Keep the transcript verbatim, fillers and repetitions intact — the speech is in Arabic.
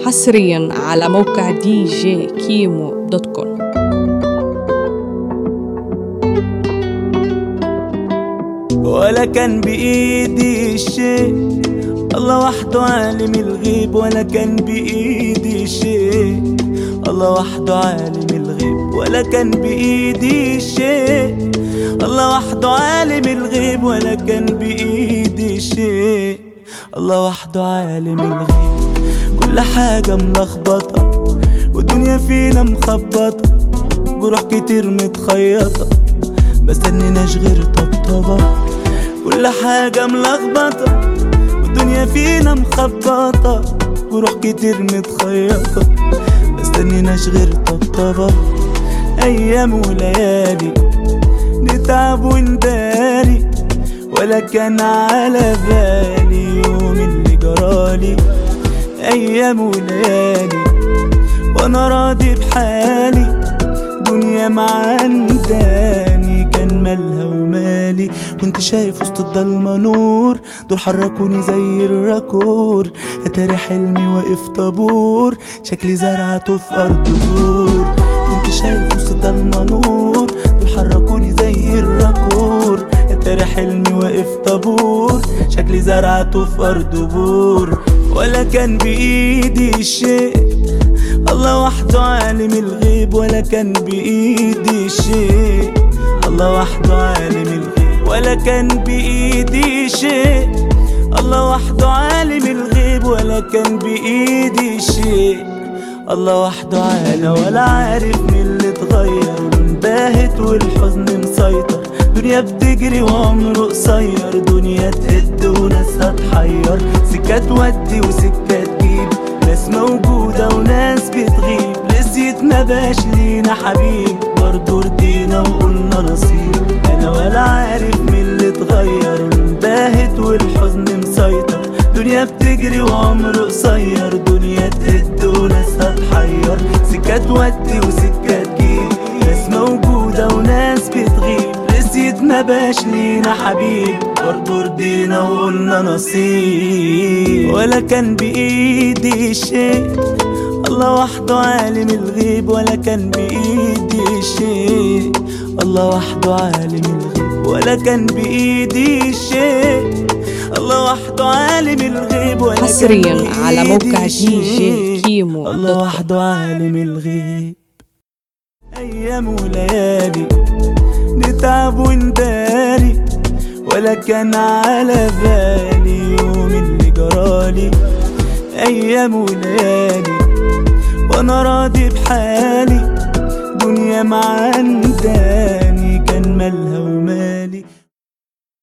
حصريا على موقع دي جي كيمو دوت كوم. ولا كان بإيدي شيء، الله وحده عالم الغيب. ولا كان بإيدي شيء، الله وحده عالم الغيب. ولا كان بإيدي شيء، الله وحده عالم الغيب. ولا كان بإيدي شيء، الله وحده عالم الغيب. كل حاجة ملخبطة والدنيا فينا مخبطة، جروح كتير متخيطة بستنيناش غير طبطبة. كل حاجة ملخبطة والدنيا فينا مخبطة، جروح كتير متخيطة بستنيناش غير طبطبة. أيام وليالي نتعب ونداري، ولا كان على بالي يوم اللي جرالي. أيام وليالي وأنا راضي بحالي، دنيا معنداني كان مالها ومالي. كنت شايف وسط الضلمة نور، دول حركوني زي الراكور. اتاري حلمي واقف طابور، شكلي زرعته في أرض زور. كنت شايف وسط الضلمة نور، دول حركوني زي الراكور. اتاري حلمي واقف طابور، شكلي زرعته في أرض بور. ولا كان بإيدي شيء، الله وحده عالم الغيب. ولا كان بإيدي شيء، الله وحده عالم الغيب. ولا كان بإيدي شيء، الله وحده عالم الغيب. ولا كان بإيدي شيء، الله وحده عالم. ولا عارف من اللي اتغير، منباهت والحزن مسيطر. دنيا بتجري وعمره قصير، دنيا تهد وناسها تحير. سكة تودي وسكة تجيب، ناس موجودة وناس بتغيب. نسيت ما باش لينا حبيب، برضو ردينا وقلنا نصيب. انا ولا عارف من اللي اتغير، منباهت والحزن مسيطر. دنيا بتجري وعمره قصير، دنيا تهد وناسها تحير. سكة تودي وسكة تجيب، ناس موجودة وناس بتغيب. نسيت ما باش لينا حبيب، برضو ردينا وقلنا نصيب. ولا كان بإيدي شيء، الله وحده عالم الغيب. ولا كان بإيدي شيء، الله وحده عالم الغيب. ولا كان بإيدي شيء، الله وحده عالم الغيب. ولا حصريا على موقع دي جي كيمو دوت كوم. الله وحده عالم الغيب. أيام وليالي نتعب ونداري، ولا كان على بالي يوم اللي جرالي. أيام وليالي وأنا راضي بحالي، دنيا معنداني